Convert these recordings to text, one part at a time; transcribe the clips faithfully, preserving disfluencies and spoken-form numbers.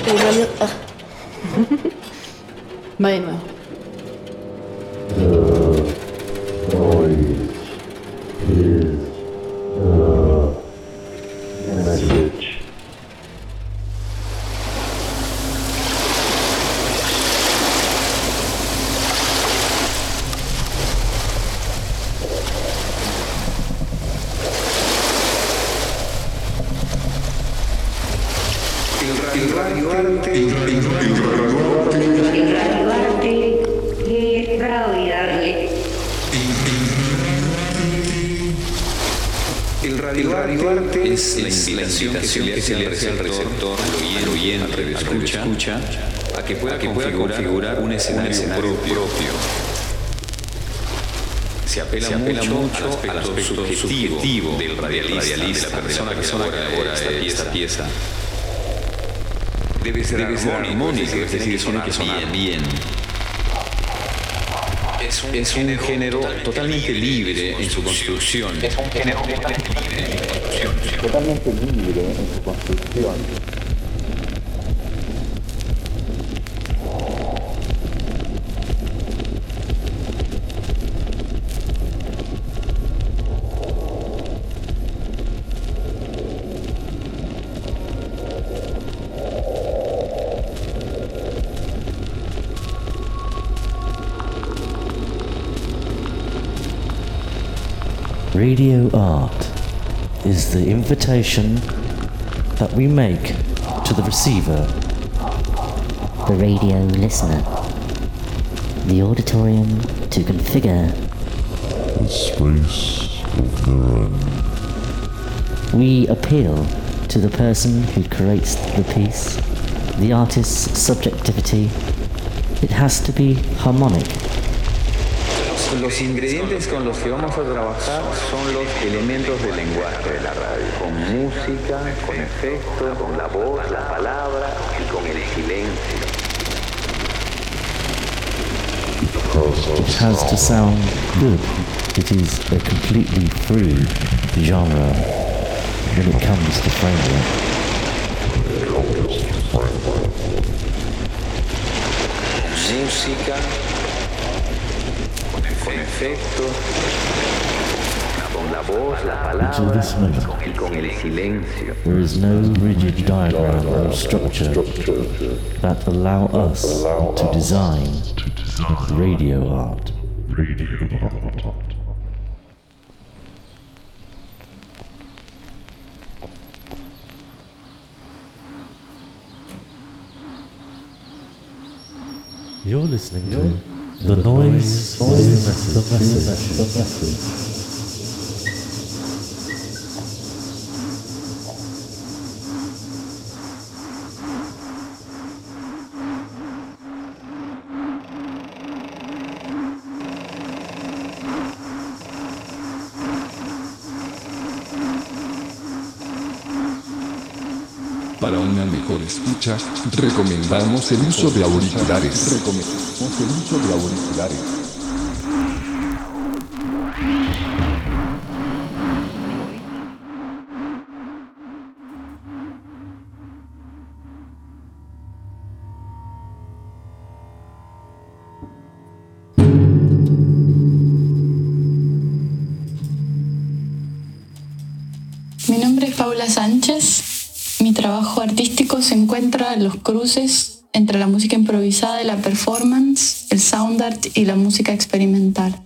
El radio... Ah. Va de nuevo. Que se le hace al receptor, al oyente, al escucha, a que pueda, a que pueda configurar, configurar un escenario, un escenario propio. propio. Se apela, se apela mucho, mucho al aspecto, al aspecto subjetivo, subjetivo del radialista, radialista, de la persona, de la persona que elabora esta, esta pieza. Debe ser, Debe ser armónico, es decir, tiene que sonar bien. Es un, es un género, género totalmente libre en su construcción. Es un género totalmente libre en su construcción. Totalmente libre en su construcción. Radio art is the invitation that we make to the receiver, the radio listener, the auditorium to configure, the space of their own. We appeal to the person who creates the piece, the artist's subjectivity. It has to be harmonic. Los ingredientes con los que vamos a trabajar son los elementos del lenguaje de la radio, con música, con efectos, con la voz, la palabra y con el silencio. It has to sound good. It is a completely free genre when it comes to framework. Música, con efectos, con la voz, la palabra y con el silencio. There is no rigid diagram or structure that allow us to design radio art. Radio art. You're listening to The Noise, the Message, the Message, the Message. Para una mejor escucha, recomendamos el uso de auriculares. Recomendamos el uso de auriculares. Mi nombre es Paula Sánchez. Mi trabajo artístico se encuentra en los cruces entre la música improvisada y la performance, el sound art y la música experimental.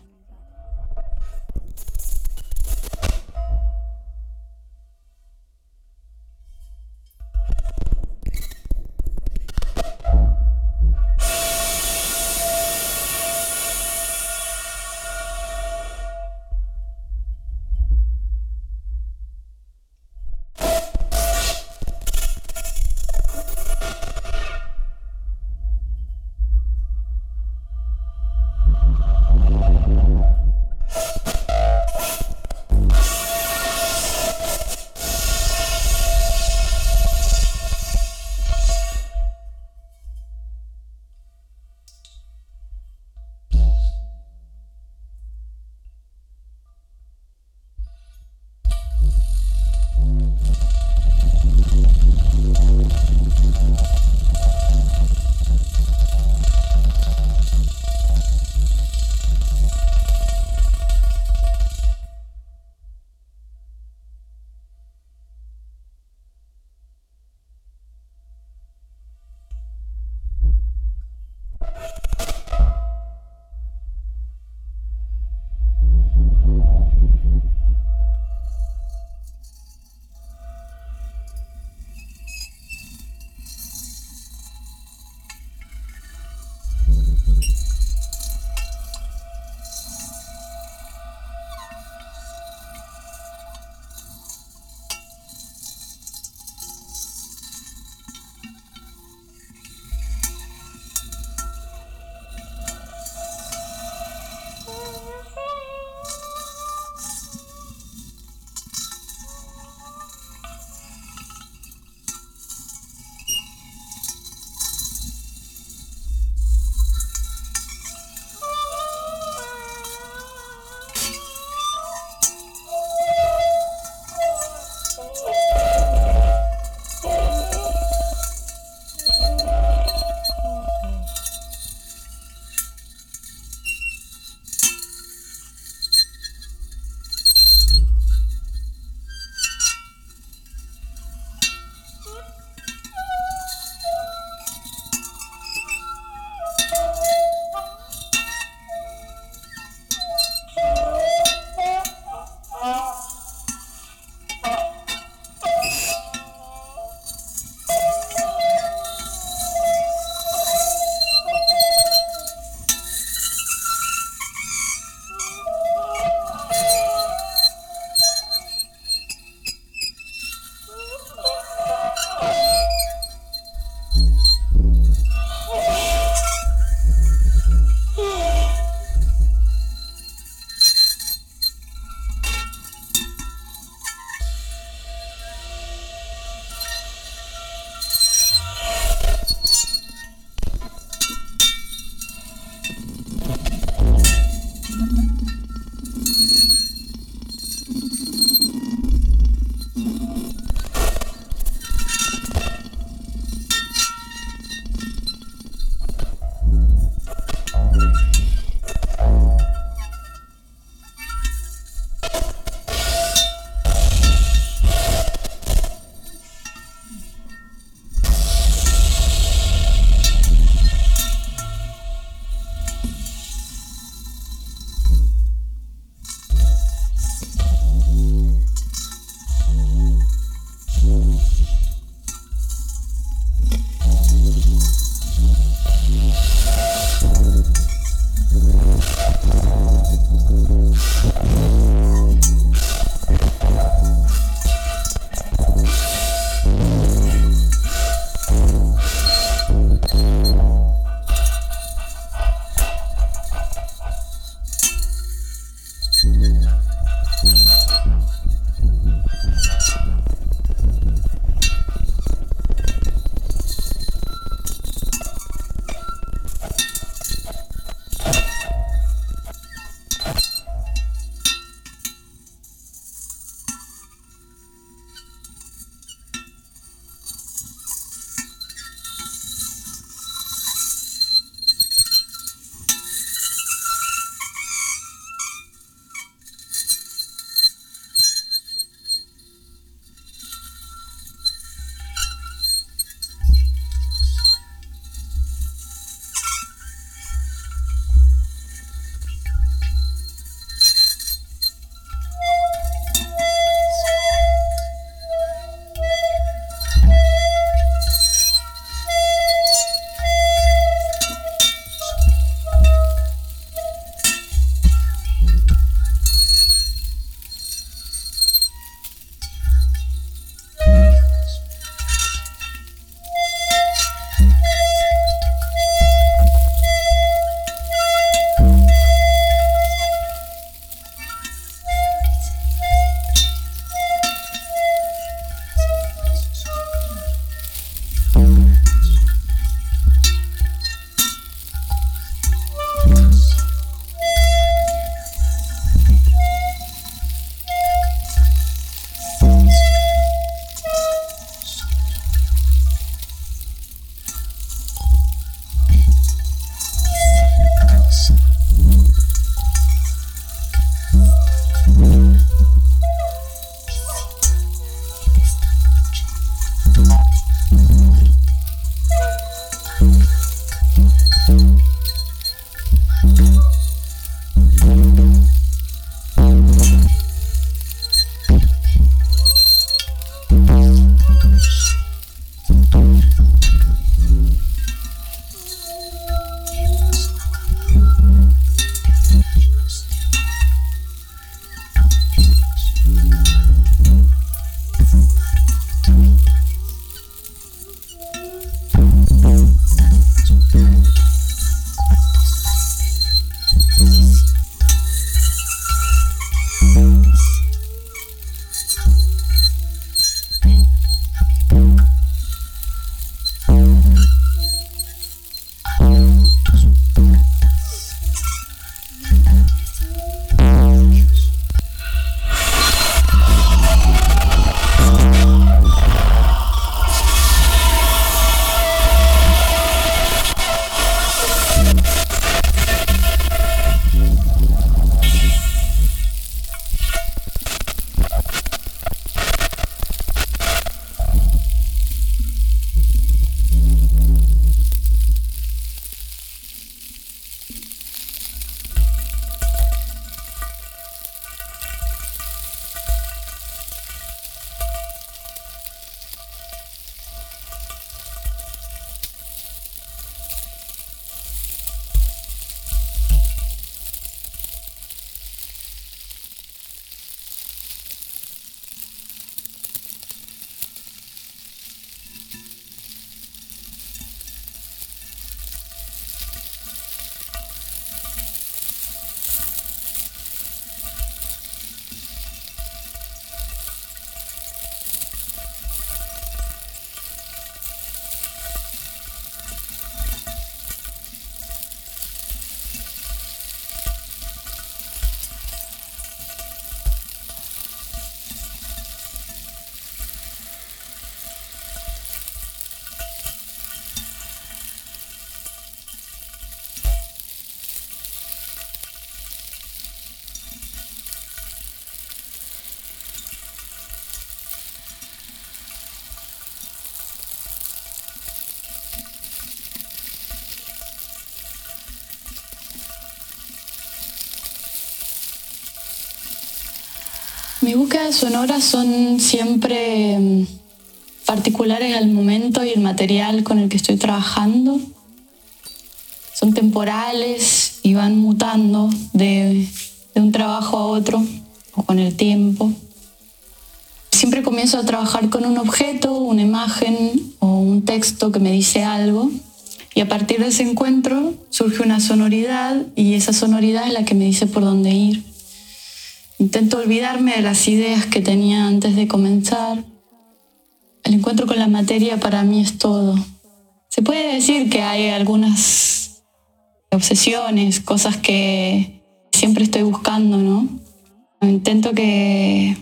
Mis búsquedas sonoras son siempre particulares al momento y el material con el que estoy trabajando. Son temporales y van mutando de, de un trabajo a otro o con el tiempo. Siempre comienzo a trabajar con un objeto, una imagen o un texto que me dice algo, y a partir de ese encuentro surge una sonoridad, y esa sonoridad es la que me dice por dónde ir. Intento olvidarme de las ideas que tenía antes de comenzar. El encuentro con la materia para mí es todo. Se puede decir que hay algunas obsesiones, cosas que siempre estoy buscando, ¿no? Intento que...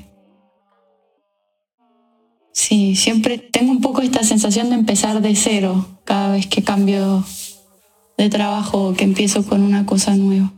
Sí, siempre tengo un poco esta sensación de empezar de cero cada vez que cambio de trabajo o que empiezo con una cosa nueva.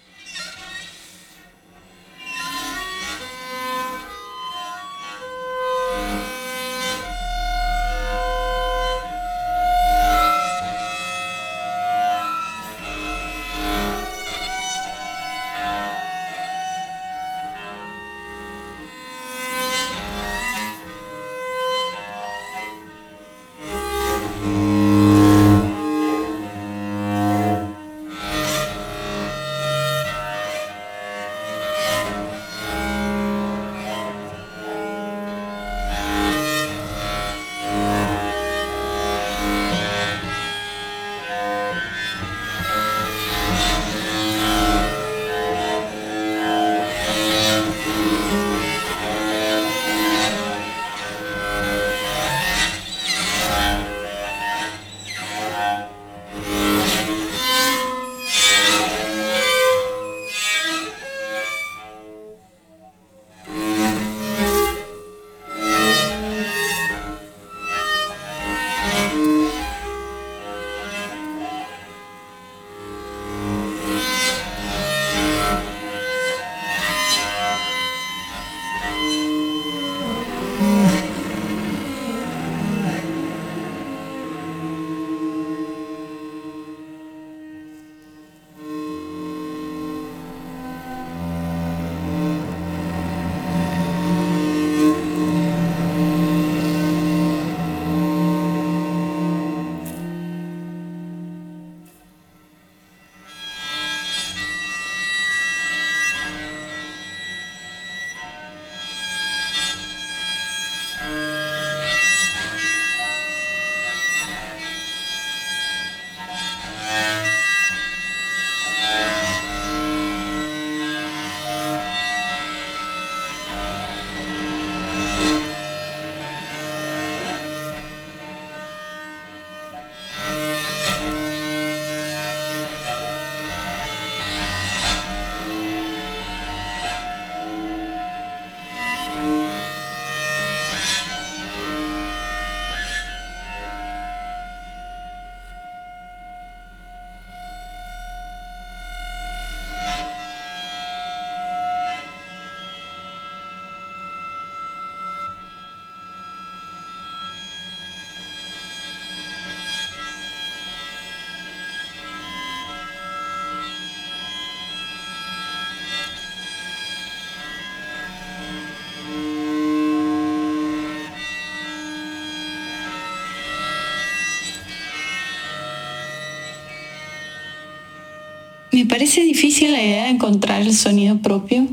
Me parece difícil la idea de encontrar el sonido propio,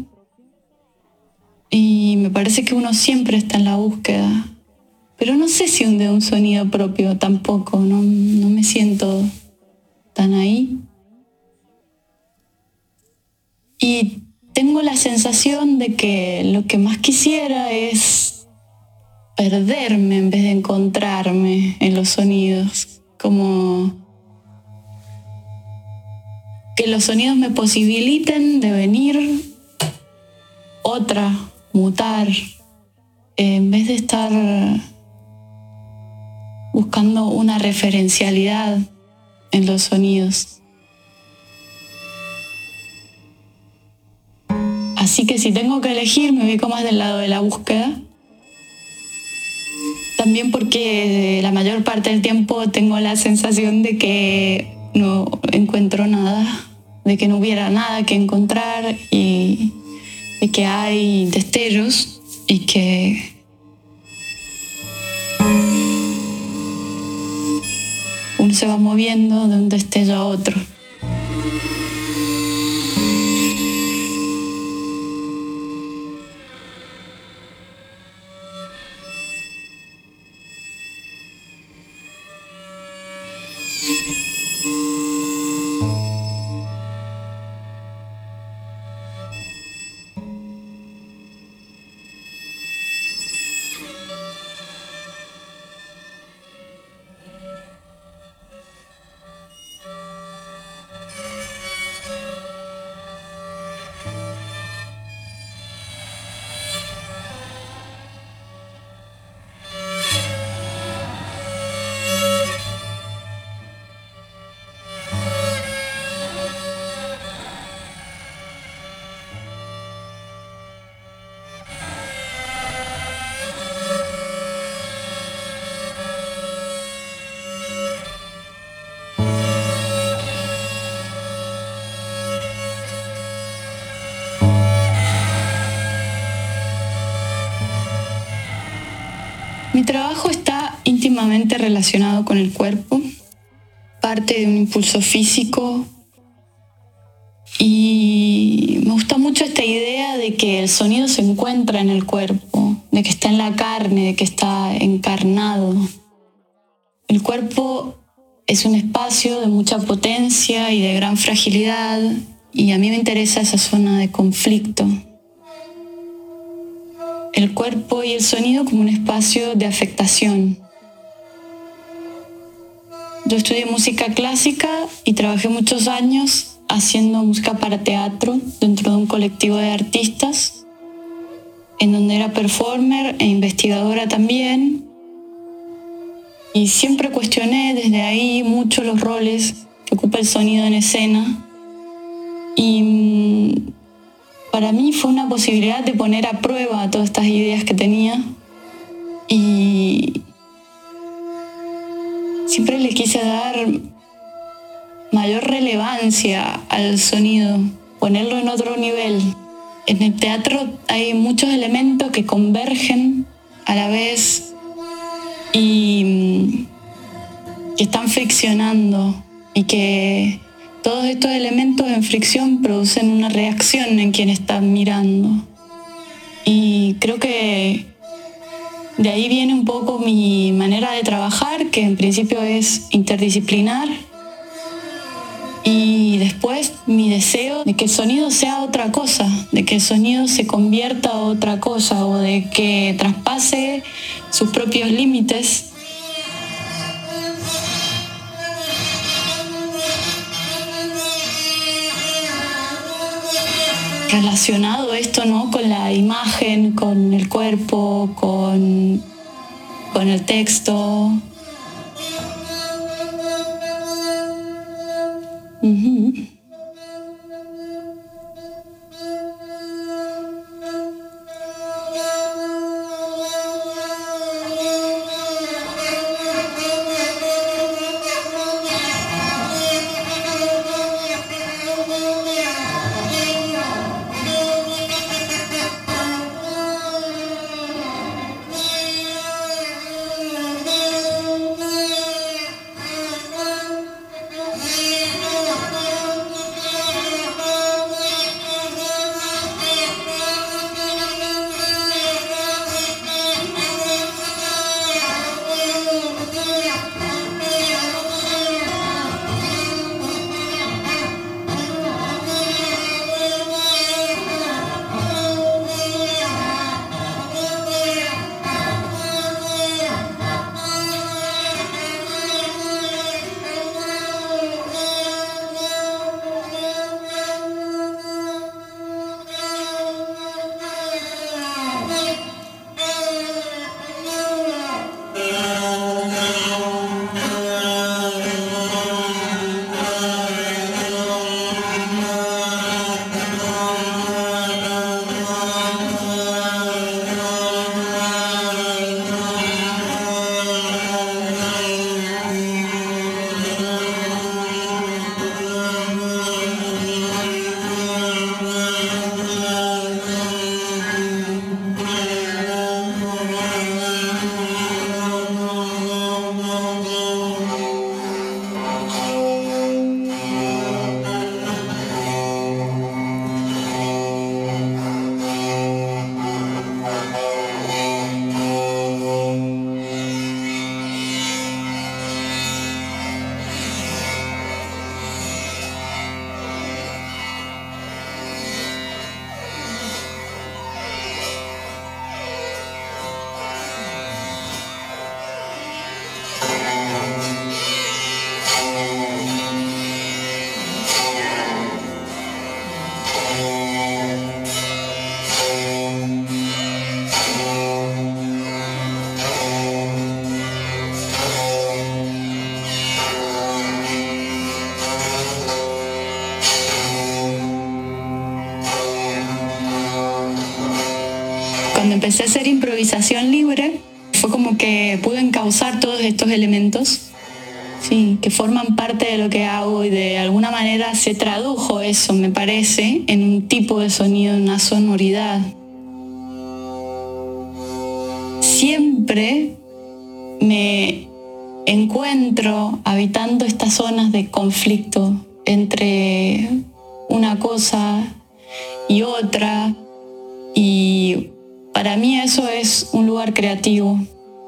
y me parece que uno siempre está en la búsqueda, pero no sé si un de un sonido propio tampoco, no, no me siento tan ahí. Y tengo la sensación de que lo que más quisiera es perderme en vez de encontrarme en los sonidos, como que los sonidos me posibiliten devenir otra, mutar, en vez de estar buscando una referencialidad en los sonidos. Así que si tengo que elegir, me ubico más del lado de la búsqueda. También porque la mayor parte del tiempo tengo la sensación de que no encuentro nada, de que no hubiera nada que encontrar, y de que hay destellos y que uno se va moviendo de un destello a otro. Mi trabajo está íntimamente relacionado con el cuerpo, parte de un impulso físico, y me gusta mucho esta idea de que el sonido se encuentra en el cuerpo, de que está en la carne, de que está encarnado. El cuerpo es un espacio de mucha potencia y de gran fragilidad, y a mí me interesa esa zona de conflicto. El cuerpo y el sonido como un espacio de afectación. Yo estudié música clásica y trabajé muchos años haciendo música para teatro dentro de un colectivo de artistas, en donde era performer e investigadora también. Y siempre cuestioné desde ahí mucho los roles que ocupa el sonido en escena. Y para mí fue una posibilidad de poner a prueba todas estas ideas que tenía, y siempre le quise dar mayor relevancia al sonido, ponerlo en otro nivel. En el teatro hay muchos elementos que convergen a la vez y que están friccionando, y que todos estos elementos en fricción producen una reacción en quien está mirando. Y creo que de ahí viene un poco mi manera de trabajar, que en principio es interdisciplinar, y después mi deseo de que el sonido sea otra cosa, de que el sonido se convierta a otra cosa, o de que traspase sus propios límites. Relacionado esto, ¿no?, con la imagen, con el cuerpo, con, con el texto. Uh-huh. empecé a hacer improvisación libre, fue como que pude encauzar todos estos elementos, sí, que forman parte de lo que hago, y de alguna manera se tradujo eso, me parece, en un tipo de sonido, en una sonoridad. Siempre me encuentro habitando estas zonas de conflicto entre una cosa y otra, y para mí eso es un lugar creativo.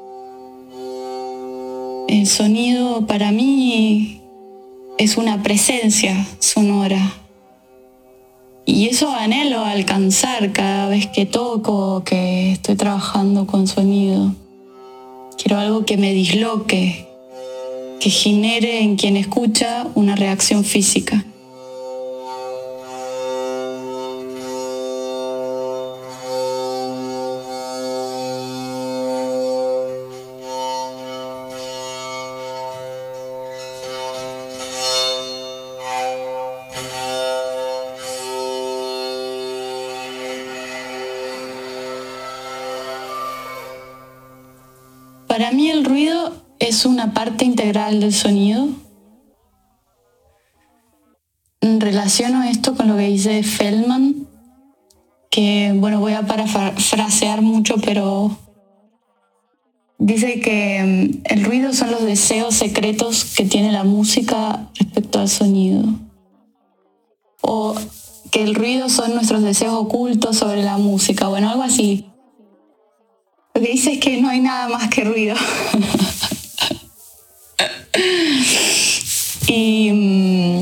El sonido para mí es una presencia sonora, y eso anhelo alcanzar cada vez que toco, que estoy trabajando con sonido. Quiero algo que me disloque, que genere en quien escucha una reacción física. Para mí el ruido es una parte integral del sonido. Relaciono esto con lo que dice Feldman, que, bueno, voy a parafrasear mucho, pero dice que el ruido son los deseos secretos que tiene la música respecto al sonido. O que el ruido son nuestros deseos ocultos sobre la música, bueno, algo así. Lo que dice es que no hay nada más que ruido. y mmm,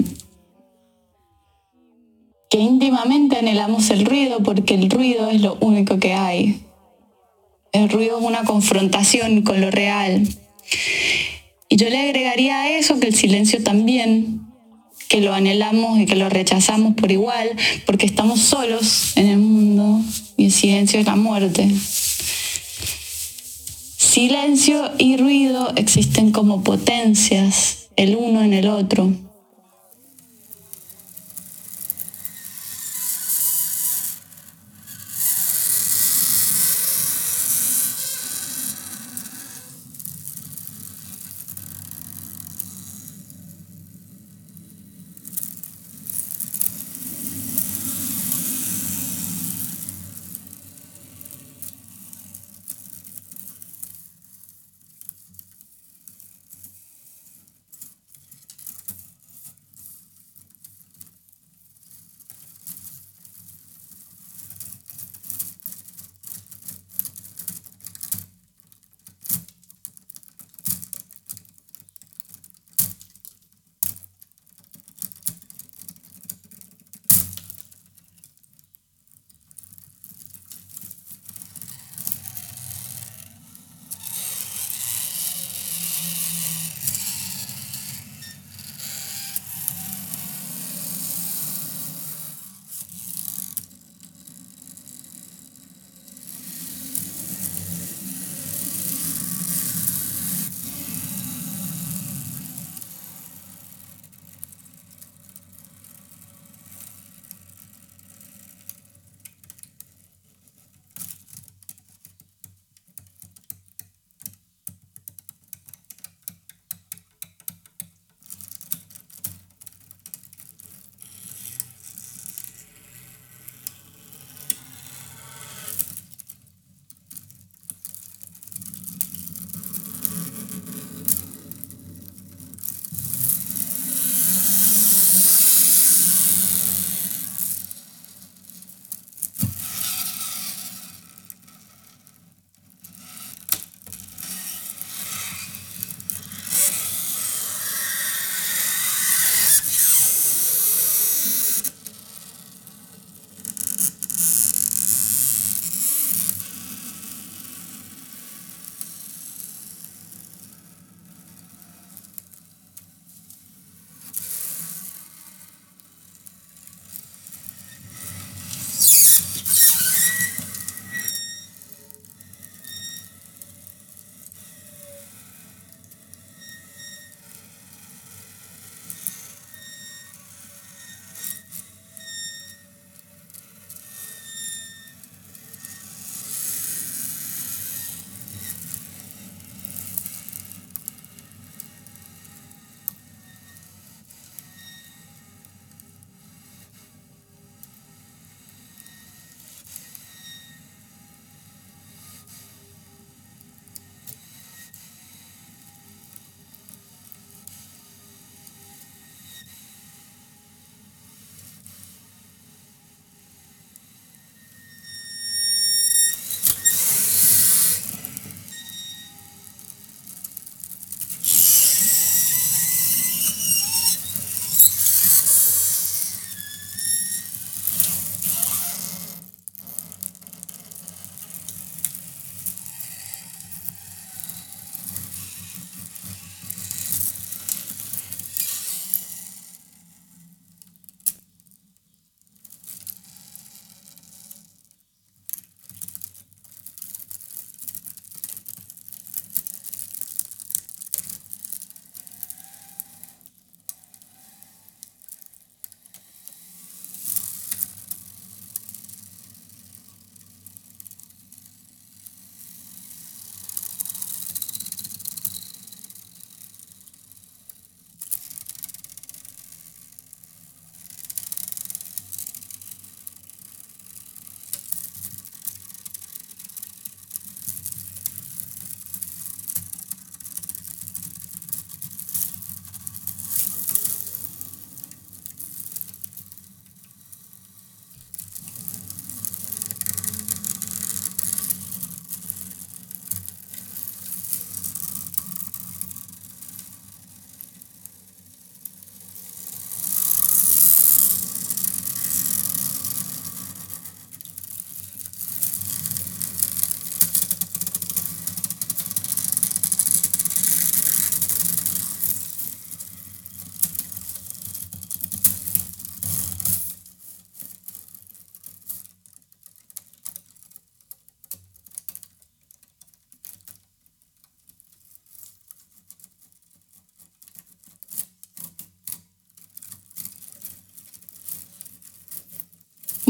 que íntimamente anhelamos el ruido, porque el ruido es lo único que hay. El ruido es una confrontación con lo real. Y yo le agregaría a eso que el silencio también, que lo anhelamos y que lo rechazamos por igual, porque estamos solos en el mundo y el silencio es la muerte. Silencio y ruido existen como potencias, el uno en el otro.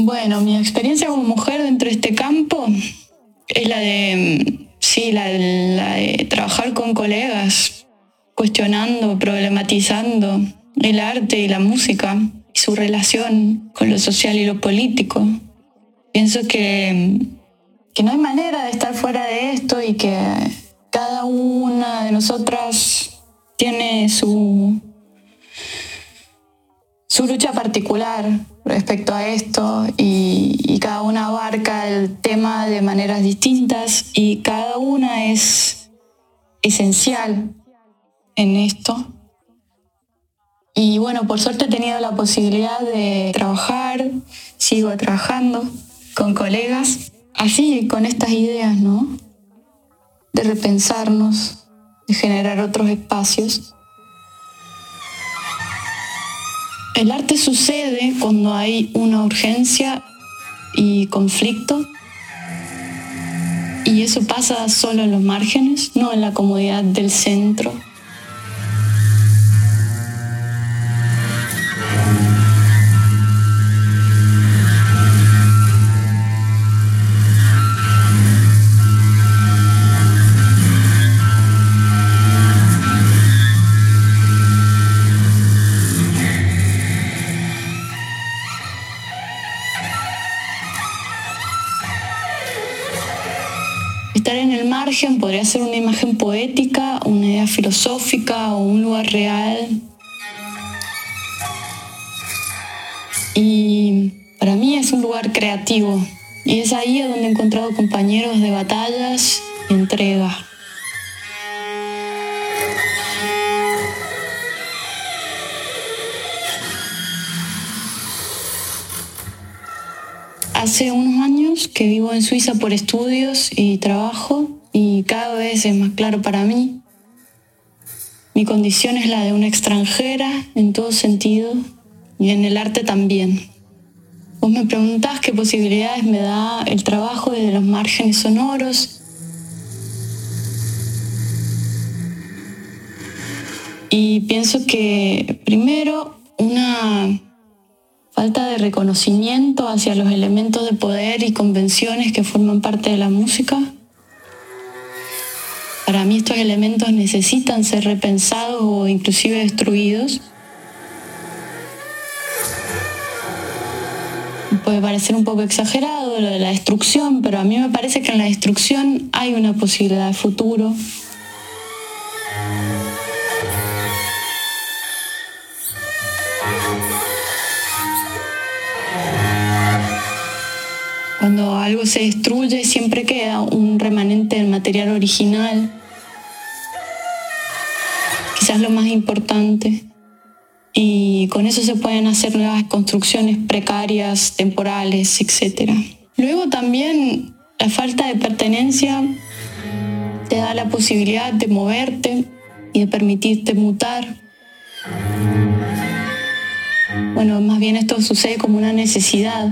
Bueno, mi experiencia como mujer dentro de este campo es la de, sí, la de, la de trabajar con colegas, cuestionando, problematizando el arte y la música y su relación con lo social y lo político. Pienso que, que no hay manera de estar fuera de esto y que cada una de nosotras tiene su, su lucha particular respecto a esto y, y cada una abarca el tema de maneras distintas y cada una es esencial en esto. Y bueno, por suerte he tenido la posibilidad de trabajar, sigo trabajando con colegas, así con estas ideas, ¿no? De repensarnos, de generar otros espacios. El arte sucede cuando hay una urgencia y conflicto, y eso pasa solo en los márgenes, no en la comodidad del centro. Estar en el margen podría ser una imagen poética, una idea filosófica o un lugar real. Y para mí es un lugar creativo. Y es ahí donde he encontrado compañeros de batallas y entrega. Hace unos años que vivo en Suiza por estudios y trabajo y cada vez es más claro para mí. Mi condición es la de una extranjera en todo sentido y en el arte también. Vos me preguntás qué posibilidades me da el trabajo desde los márgenes sonoros. Y pienso que primero una falta de reconocimiento hacia los elementos de poder y convenciones que forman parte de la música. Para mí estos elementos necesitan ser repensados o inclusive destruidos. Puede parecer un poco exagerado lo de la destrucción, pero a mí me parece que en la destrucción hay una posibilidad de futuro. Cuando algo se destruye, siempre queda un remanente del material original. Quizás lo más importante. Y con eso se pueden hacer nuevas construcciones precarias, temporales, etcétera. Luego también la falta de pertenencia te da la posibilidad de moverte y de permitirte mutar. Bueno, más bien esto sucede como una necesidad.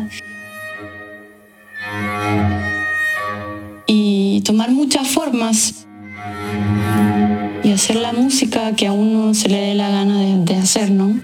Y tomar muchas formas y hacer la música que a uno se le dé la gana de, de hacer, ¿no?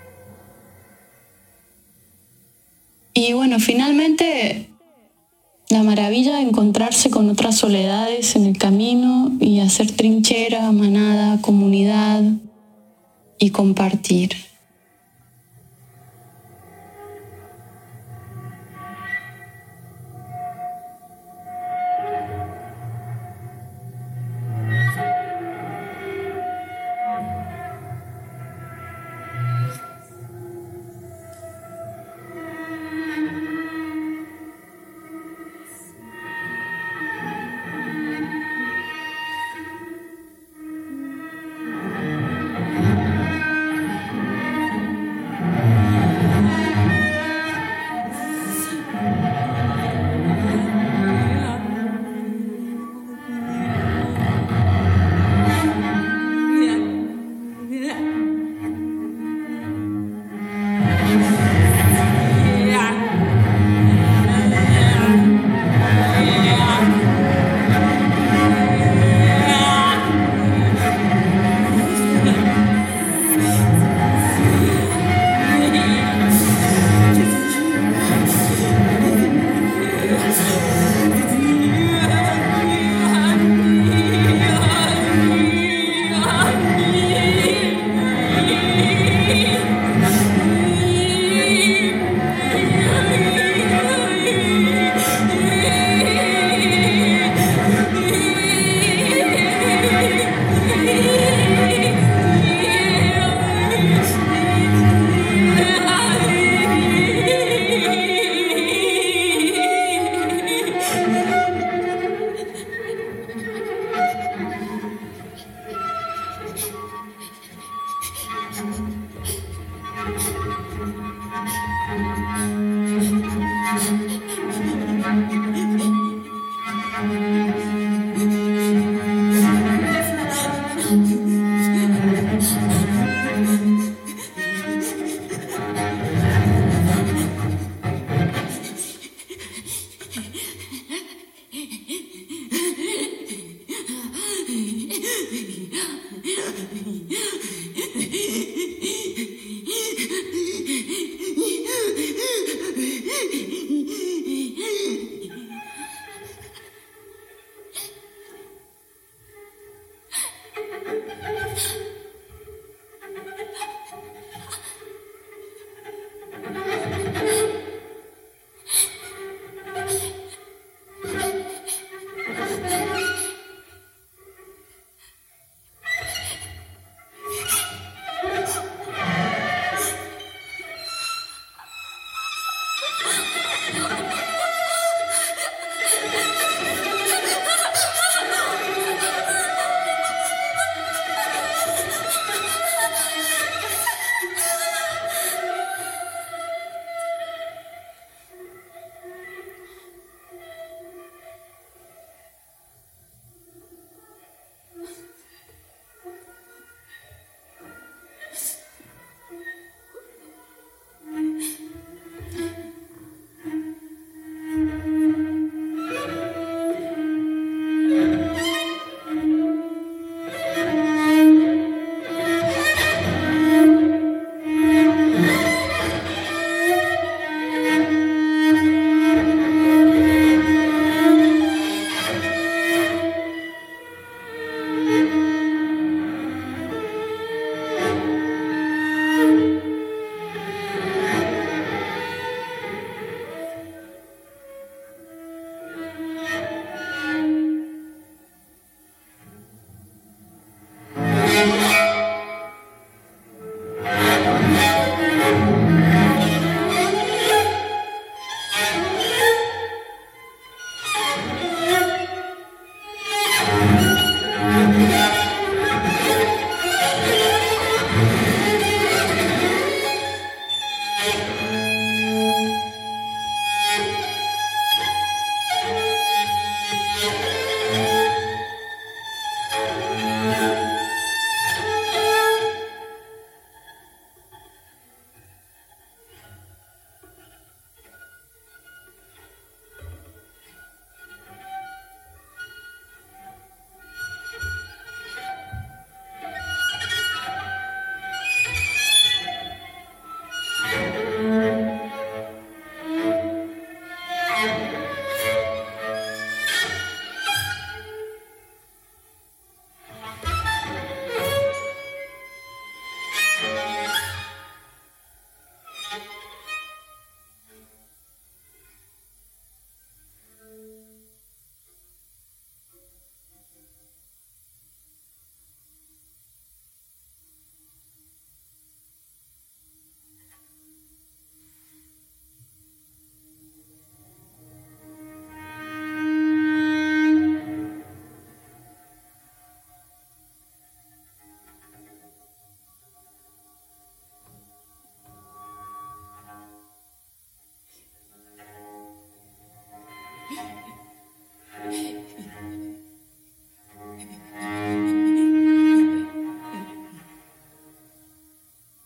Y bueno, finalmente La maravilla de encontrarse con otras soledades en el camino y hacer trinchera, manada, comunidad y compartir.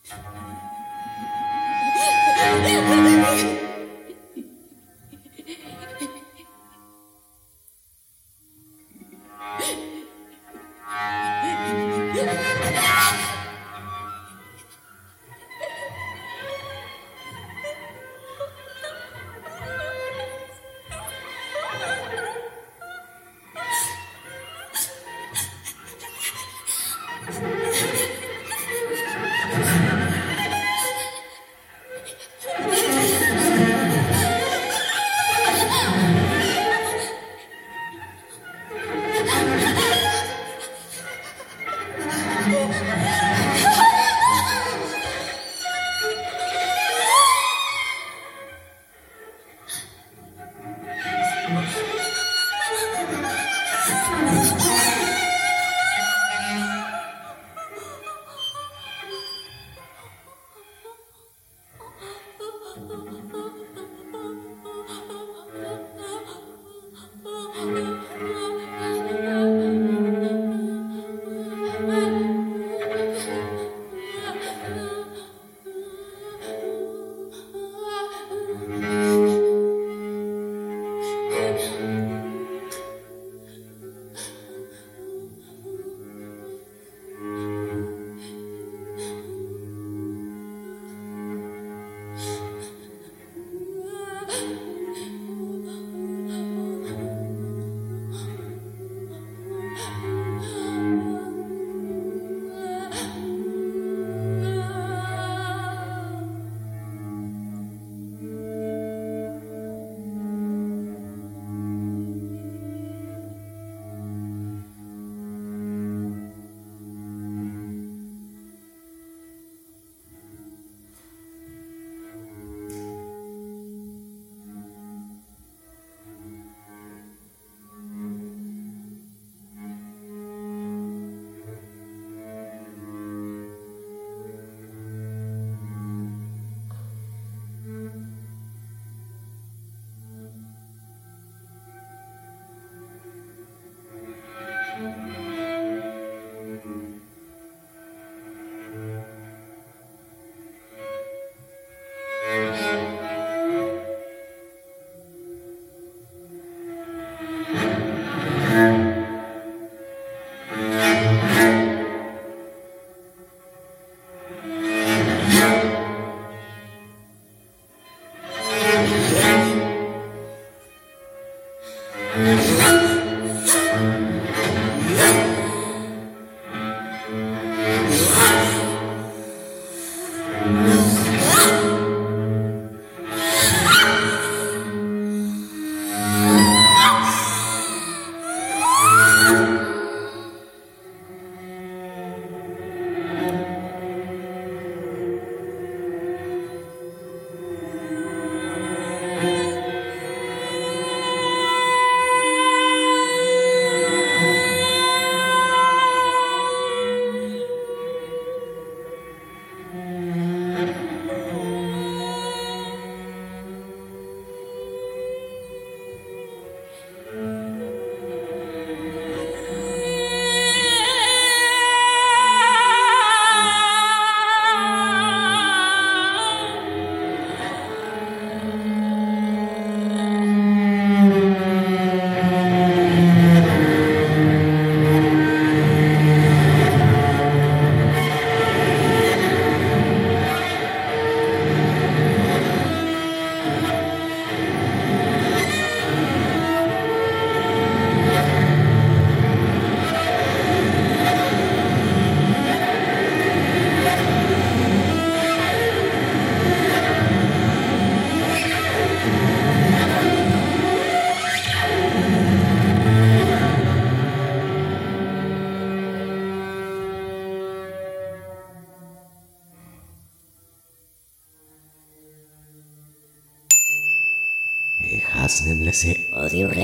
haznemlesi horrible.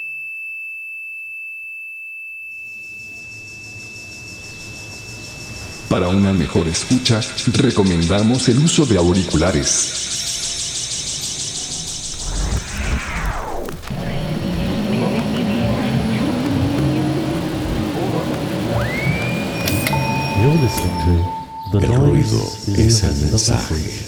Para una mejor escucha, recomendamos el uso de auriculares. You're listening to El ruido es el mensaje.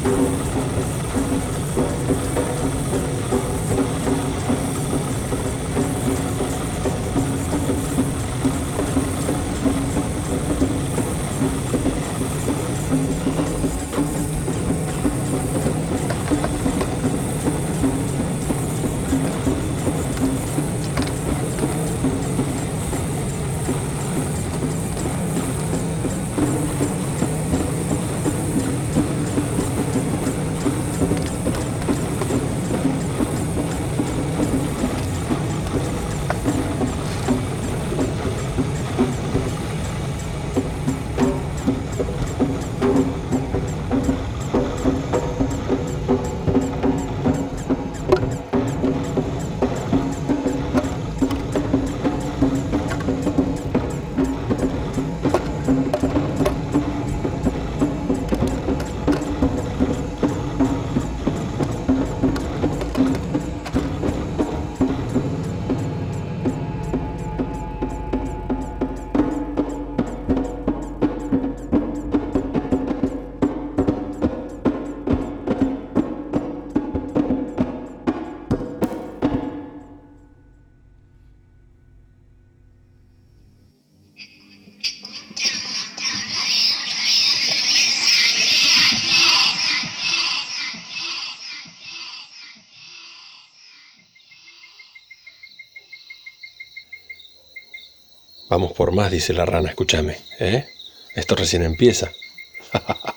Vamos por más, dice la rana, escúchame, ¿eh? Esto recién empieza.